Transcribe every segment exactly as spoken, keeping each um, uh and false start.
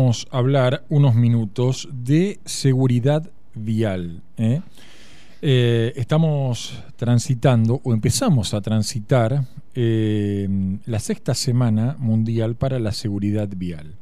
queríamos hablar unos minutos de seguridad vial. ¿eh? Eh, estamos transitando, o empezamos a transitar, eh, la sexta Semana Mundial para la Seguridad Vial.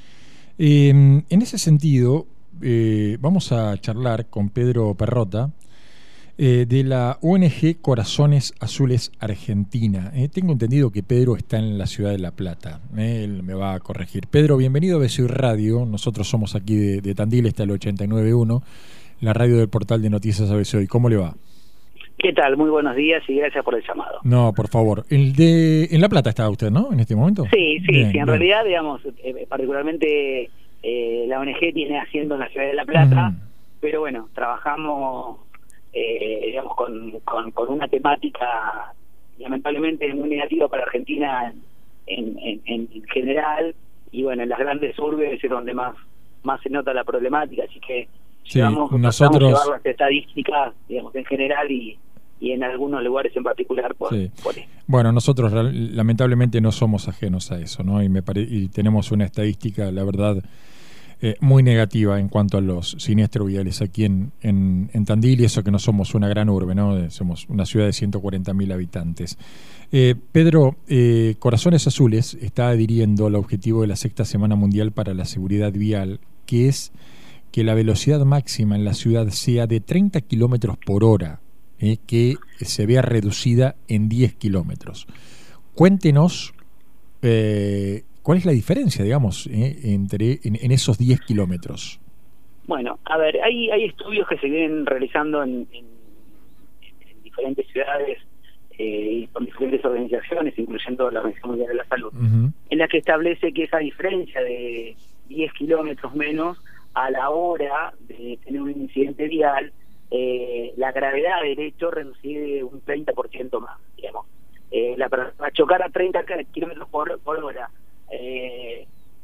Eh, en ese sentido, eh, vamos a charlar con Pedro Perrota, eh, de la O N G Corazones Azules Argentina. Eh, tengo entendido que Pedro está en la ciudad de La Plata. Eh, él me va a corregir. Pedro, bienvenido a B C I Radio. Nosotros somos aquí de, de Tandil, está el ochenta y nueve punto uno, la radio del portal de noticias A B C I. ¿Cómo le va? ¿Qué tal? Muy buenos días y gracias por el llamado. No, por favor. El de en La Plata está usted, ¿no? En este momento. Sí, sí, bien, sí. En bien. realidad, digamos, eh, particularmente eh, la O N G tiene asiento en la ciudad de La Plata, uh-huh. pero bueno, trabajamos, eh, digamos, con, con, con una temática lamentablemente muy negativa para Argentina en, en, en general, y bueno, en las grandes urbes es donde más, más se nota la problemática, así que sí, llevamos, nosotros llevar las estadísticas, digamos, en general y y en algunos lugares en particular por, sí. por eso. Bueno, nosotros lamentablemente no somos ajenos a eso, ¿no? Y, me pare y tenemos una estadística, la verdad, eh, muy negativa en cuanto a los siniestros viales aquí en, en, en Tandil, y eso que no somos una gran urbe, ¿no? Somos una ciudad de ciento cuarenta mil habitantes. Eh, Pedro, eh, Corazones Azules está adhiriendo al objetivo de la sexta Semana Mundial para la Seguridad Vial, que es que la velocidad máxima en la ciudad sea de treinta kilómetros por hora. Eh, que se vea reducida en diez kilómetros. Cuéntenos eh, cuál es la diferencia, digamos, eh, entre en, en esos diez kilómetros. Bueno, a ver, hay, hay estudios que se vienen realizando en, en, en diferentes ciudades eh, y con diferentes organizaciones, incluyendo la Organización Mundial de la Salud, uh-huh. en la que establece que esa diferencia de diez kilómetros menos a la hora de tener un incidente vial, Eh, la gravedad del hecho reducir un treinta por ciento más, digamos. Eh, la, para chocar a treinta kilómetros por, por hora eh,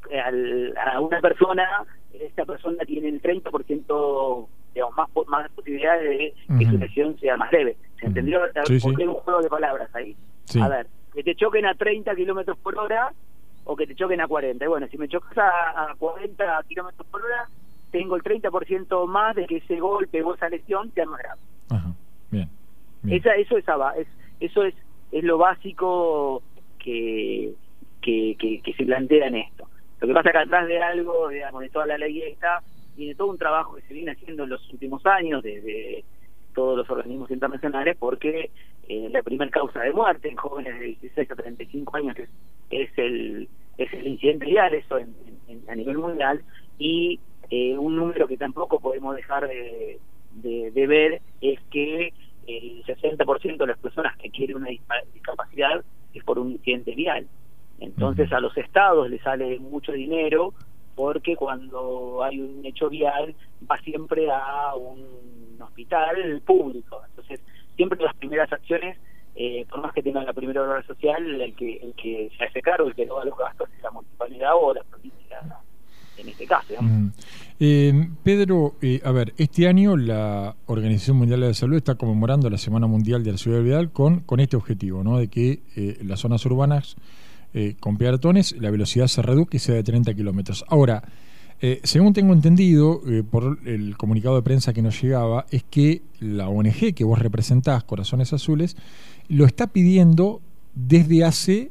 al, a una persona, esta persona tiene el treinta por ciento, digamos, más, más posibilidades de uh-huh. que su lesión sea más leve. ¿Se entendió? Uh-huh. Sí, Porque sí. hay un juego de palabras ahí. Sí. A ver, que te choquen a treinta kilómetros por hora o que te choquen a cuarenta. Y bueno, si me chocas a, a cuarenta kilómetros por hora, tengo el treinta por ciento más de que ese golpe o esa lesión sea más grave. Ajá, bien, bien. Esa, eso es, es eso es, es lo básico que, que, que, que se plantea en esto. Lo que pasa que atrás de algo, digamos, de toda la ley esta, viene todo un trabajo que se viene haciendo en los últimos años desde todos los organismos internacionales, porque eh, la primera causa de muerte en jóvenes de dieciséis a treinta y cinco años es, es el es el incidente vial, eso en, en, a nivel mundial, y Eh, un número que tampoco podemos dejar de, de, de ver es que el sesenta por ciento de las personas que quieren una discapacidad es por un incidente vial. Entonces uh-huh. a los estados les sale mucho dinero porque cuando hay un hecho vial va siempre a un hospital público. Entonces siempre las primeras acciones, eh, por más que tengan la primera obra social, el que, el que se hace cargo, el que no da los gastos es la municipalidad o la provincia, en este caso, digamos. Mm. Eh, Pedro, eh, a ver, este año la Organización Mundial de la Salud está conmemorando la Semana Mundial de la Seguridad Vial con, con este objetivo, ¿no? De que eh, en las zonas urbanas eh, con peatones la velocidad se reduzca y sea de treinta kilómetros. Ahora, eh, según tengo entendido eh, por el comunicado de prensa que nos llegaba, es que la O N G que vos representás, Corazones Azules, lo está pidiendo desde hace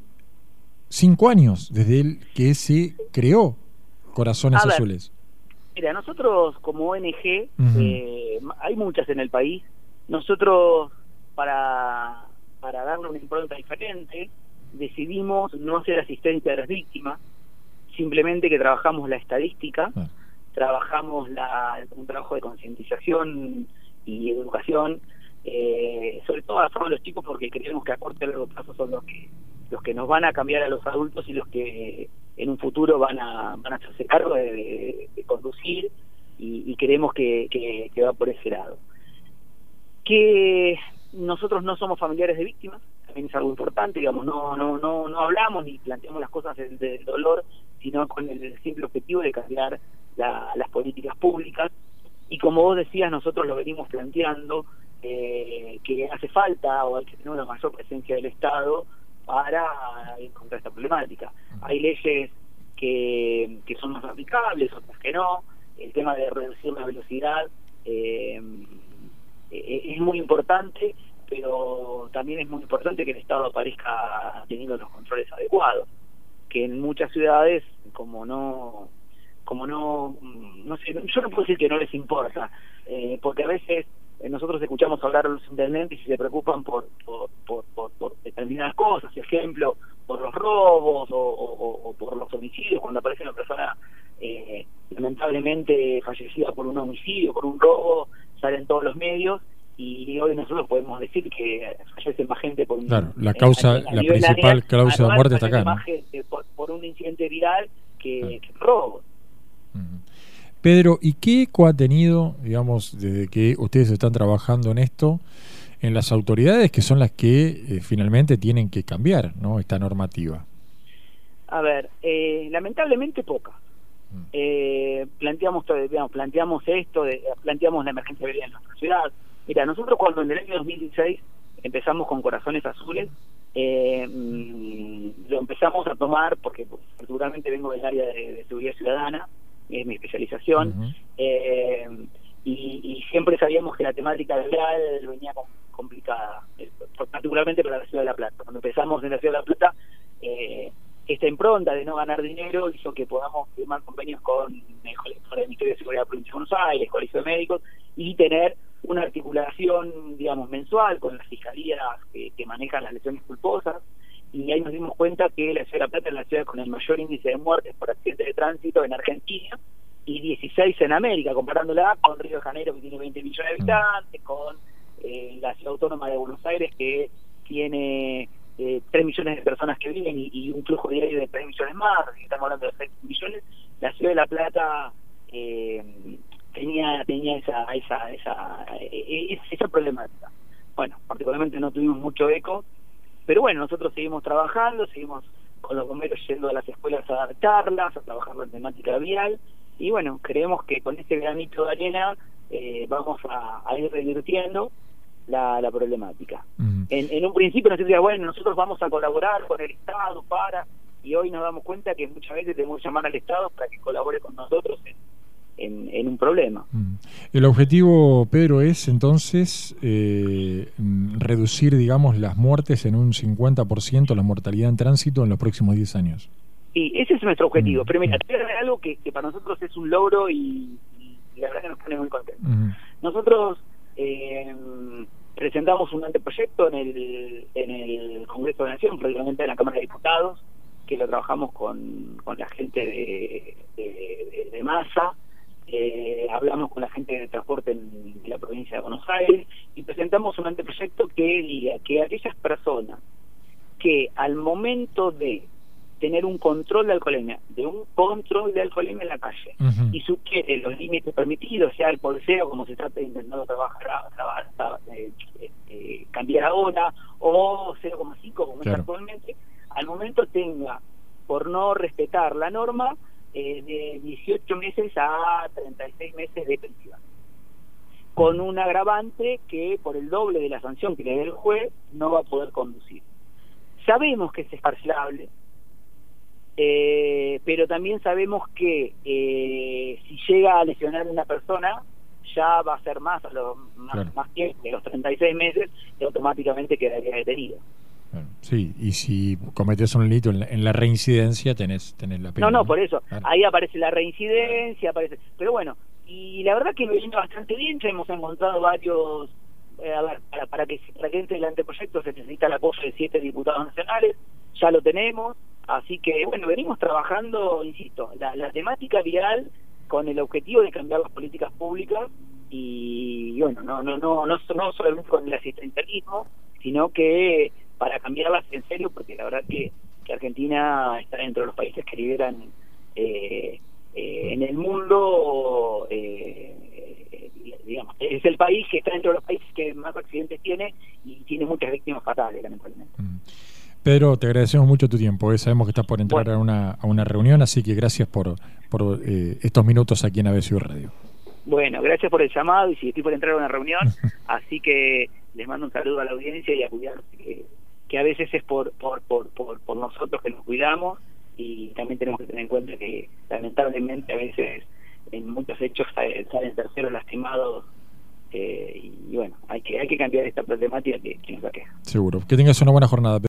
cinco años, desde el que se creó Corazones a ver, Azules. Mira, nosotros como O N G, uh-huh. eh, hay muchas en el país. Nosotros, para, para darle una impronta diferente, decidimos no hacer asistencia a las víctimas, simplemente que trabajamos la estadística, uh-huh. trabajamos la, un trabajo de concientización y educación, eh, sobre todo a todos los chicos, porque creemos que a corto y largo plazo son los que los que nos van a cambiar a los adultos y los que en un futuro van a van a hacerse cargo de, de, de conducir, y, y creemos que, que, que va por ese lado. Que nosotros no somos familiares de víctimas, también es algo importante, digamos, no no no no hablamos ni planteamos las cosas del, del dolor, sino con el simple objetivo de cambiar la, las políticas públicas. Y como vos decías, nosotros lo venimos planteando, eh, que hace falta o hay que tener una mayor presencia del Estado para encontrar esta problemática. Hay leyes que, que son más aplicables, otras que no. El tema de reducir la velocidad eh, es muy importante, pero también es muy importante que el Estado aparezca teniendo los controles adecuados, que en muchas ciudades, como no, como no, no sé, yo no puedo decir que no les importa, eh, porque a veces nosotros escuchamos hablar a los intendentes y se preocupan por por, por, por, por determinadas cosas, por ejemplo, por los robos o, o, o por los homicidios, cuando aparece una persona eh, lamentablemente fallecida por un homicidio, por un robo, salen todos los medios, y hoy nosotros podemos decir que fallece más gente por un... Claro, la causa, eh, la principal área, causa de muerte está acá, más ¿no? gente por, por un incidente viral que, claro. que robo. Uh-huh. Pedro, ¿y qué eco ha tenido, digamos, desde que ustedes están trabajando en esto, en las autoridades que son las que eh, finalmente tienen que cambiar, ¿no?, esta normativa? A ver, eh, lamentablemente poca. Mm. Eh, planteamos, digamos, planteamos esto, de, planteamos la emergencia vial en nuestra ciudad. Mira, nosotros cuando en el año dos mil dieciséis empezamos con Corazones Azules, eh, mmm, lo empezamos a tomar porque pues, particularmente vengo del área de, de seguridad ciudadana, es mi especialización, uh-huh. eh, y, y siempre sabíamos que la temática vial venía com- complicada, eh, particularmente para la Ciudad de La Plata. Cuando empezamos en la Ciudad de La Plata, eh, esta impronta de no ganar dinero hizo que podamos firmar convenios con el, con el Ministerio de Seguridad de la Provincia de Buenos Aires, Colegio de Médicos, y tener una articulación, digamos, mensual con las fiscalías que, que manejan las lesiones culposas. Y ahí nos dimos cuenta que la Ciudad de La Plata es la ciudad con el mayor índice de muertes por accidentes de tránsito en Argentina, y dieciséis en América, comparándola con Río de Janeiro, que tiene veinte millones de habitantes, con eh, la Ciudad Autónoma de Buenos Aires, que tiene eh, tres millones de personas que viven y, y un flujo diario de tres millones más, estamos hablando de seis millones. La Ciudad de La Plata eh, tenía tenía esa esa esa, esa, esa problemática. Bueno, particularmente no tuvimos mucho eco, pero bueno, nosotros seguimos trabajando, seguimos con los bomberos yendo a las escuelas a dar charlas, a trabajar la temática vial, y bueno, creemos que con este granito de arena eh, vamos a, a ir revirtiendo la, la problemática. Uh-huh. En, en un principio nos decía, bueno, nosotros vamos a colaborar con el Estado para, y hoy nos damos cuenta que muchas veces tenemos que llamar al Estado para que colabore con nosotros en En, en un problema. El objetivo, Pedro, es entonces eh, reducir, digamos, las muertes en un cincuenta por ciento, la mortalidad en tránsito en los próximos diez años. Sí, ese es nuestro objetivo. Mm. Pero mira, te voy a dar algo que, que para nosotros es un logro y, y la verdad que nos pone muy contentos. Mm. Nosotros eh, presentamos un anteproyecto en el, en el Congreso de la Nación, prácticamente en la Cámara de Diputados, que lo trabajamos con, con la gente de, de, de, de Massa. Eh, hablamos con la gente de transporte en la provincia de Buenos Aires y presentamos un anteproyecto que diga que aquellas personas que al momento de tener un control de alcoholemia, de un control de alcoholemia en la calle, uh-huh. y supere los límites permitidos, sea el polseo, como se trata intentando trabajar, trabajar eh, eh, cambiar ahora, o cero coma cinco como claro. es actualmente, al momento tenga, por no respetar la norma, Eh, de dieciocho meses a treinta y seis meses de prisión, con un agravante que por el doble de la sanción que le dé el juez no va a poder conducir. Sabemos que es escarcelable, eh, pero también sabemos que eh, si llega a lesionar a una persona ya va a ser más a lo, más, claro. más tiempo de los treinta y seis meses y automáticamente quedaría detenido. Sí, y si cometes un delito en la, en la reincidencia tenés, tenés la pena. No, no, por eso, claro. ahí aparece la reincidencia, aparece, pero bueno, y la verdad que me viene bastante bien, ya hemos encontrado varios, eh, a ver, para, para que para que entre el anteproyecto se necesita el apoyo de siete diputados nacionales, ya lo tenemos, así que bueno, venimos trabajando, insisto, la, la temática vial con el objetivo de cambiar las políticas públicas y bueno, no no no no, no solamente con el asistencialismo, sino que para cambiarlas en serio, porque la verdad que, que Argentina está dentro de los países que lideran eh, eh, en el mundo, eh, eh, digamos, es el país que está dentro de los países que más accidentes tiene y tiene muchas víctimas fatales, lamentablemente. Mm. Pedro, te agradecemos mucho tu tiempo, eh. sabemos que estás por entrar bueno. a, una, a una reunión, así que gracias por, por eh, estos minutos aquí en A B C U Radio. Bueno, gracias por el llamado y si estoy por entrar a una reunión, así que les mando un saludo a la audiencia y a cuidarse, que, que a veces es por por, por por por nosotros que nos cuidamos y también tenemos que tener en cuenta que lamentablemente a veces en muchos hechos salen terceros lastimados, eh, y bueno, hay que hay que cambiar esta problemática que, que nos aqueja. Seguro. Que tengas una buena jornada.